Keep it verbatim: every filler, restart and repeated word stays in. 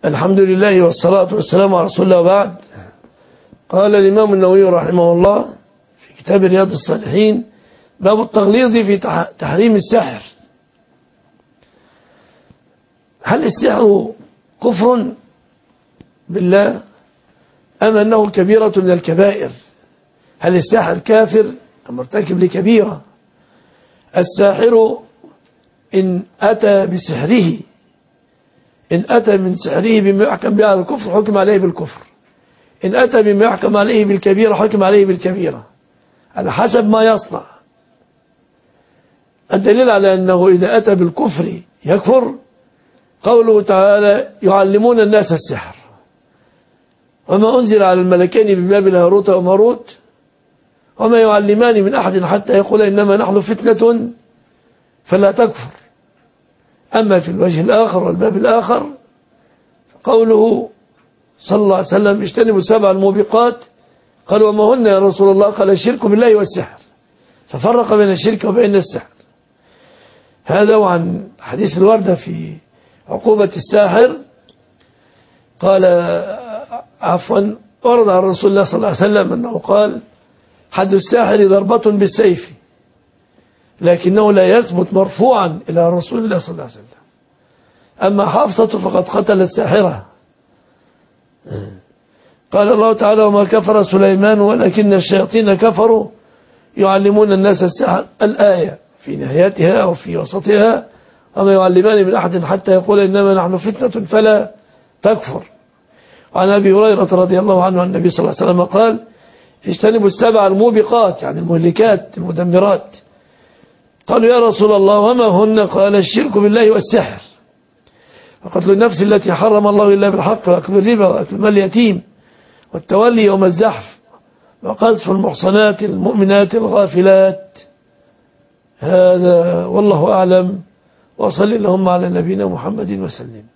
الحمد لله والصلاة والسلام على رسول الله وبعد. قال الإمام النووي رحمه الله في كتاب رياض الصالحين: باب التغليظ في تحريم السحر. هل السحر كفر بالله أم أنه كبيرة من الكبائر؟ هل الساحر كافر أم مرتكب لكبيرة؟ الساحر إن أتى بسحره إن أتى من سحره بما يحكم به على الكفر حكم عليه بالكفر، إن أتى بما يحكم عليه بالكبيرة حكم عليه بالكبيرة على حسب ما يصنع. الدليل على أنه إذا أتى بالكفر يكفر قوله تعالى: يعلمون الناس السحر وما أنزل على الملكين ببابل هاروت وماروت وما يعلمان من أحد حتى يقول إنما نحن فتنة فلا تكفر. أما في الوجه الآخر والباب الآخر قوله صلى الله عليه وسلم: اجتنبوا السبع الموبقات. قال: وما هن يا رسول الله؟ قال: الشرك بالله والسحر، ففرق بين الشرك وبين السحر. هذا. وعن حديث الوردة في عقوبة الساحر قال عفوا ورد عن رسول الله صلى الله عليه وسلم أنه قال: حد الساحر ضربة بالسيف، لكنه لا يثبت مرفوعا إلى رسول الله صلى الله عليه وسلم. أما حفصة فقد قتلت ساحرة. قال الله تعالى: وما كفر سليمان ولكن الشياطين كفروا يعلمون الناس السحر. الآية في نهايتها أو في وسطها: وما يعلمان من أحد حتى يقول إنما نحن فتنة فلا تكفر. وعن أبي هريرة رضي الله عنه عن النبي صلى الله عليه وسلم قال: اجتنبوا السبع الموبقات، يعني المهلكات المدمرات. قالوا: يا رسول الله وما هن؟ قال: الشرك بالله والسحر وقتل النفس التي حرم الله إلا بالحق وأكل الربا وأكل مال اليتيم والتولي يوم الزحف وقذف المحصنات المؤمنات الغافلات. هذا والله أعلم، وصل اللهم على نبينا محمد وسلم.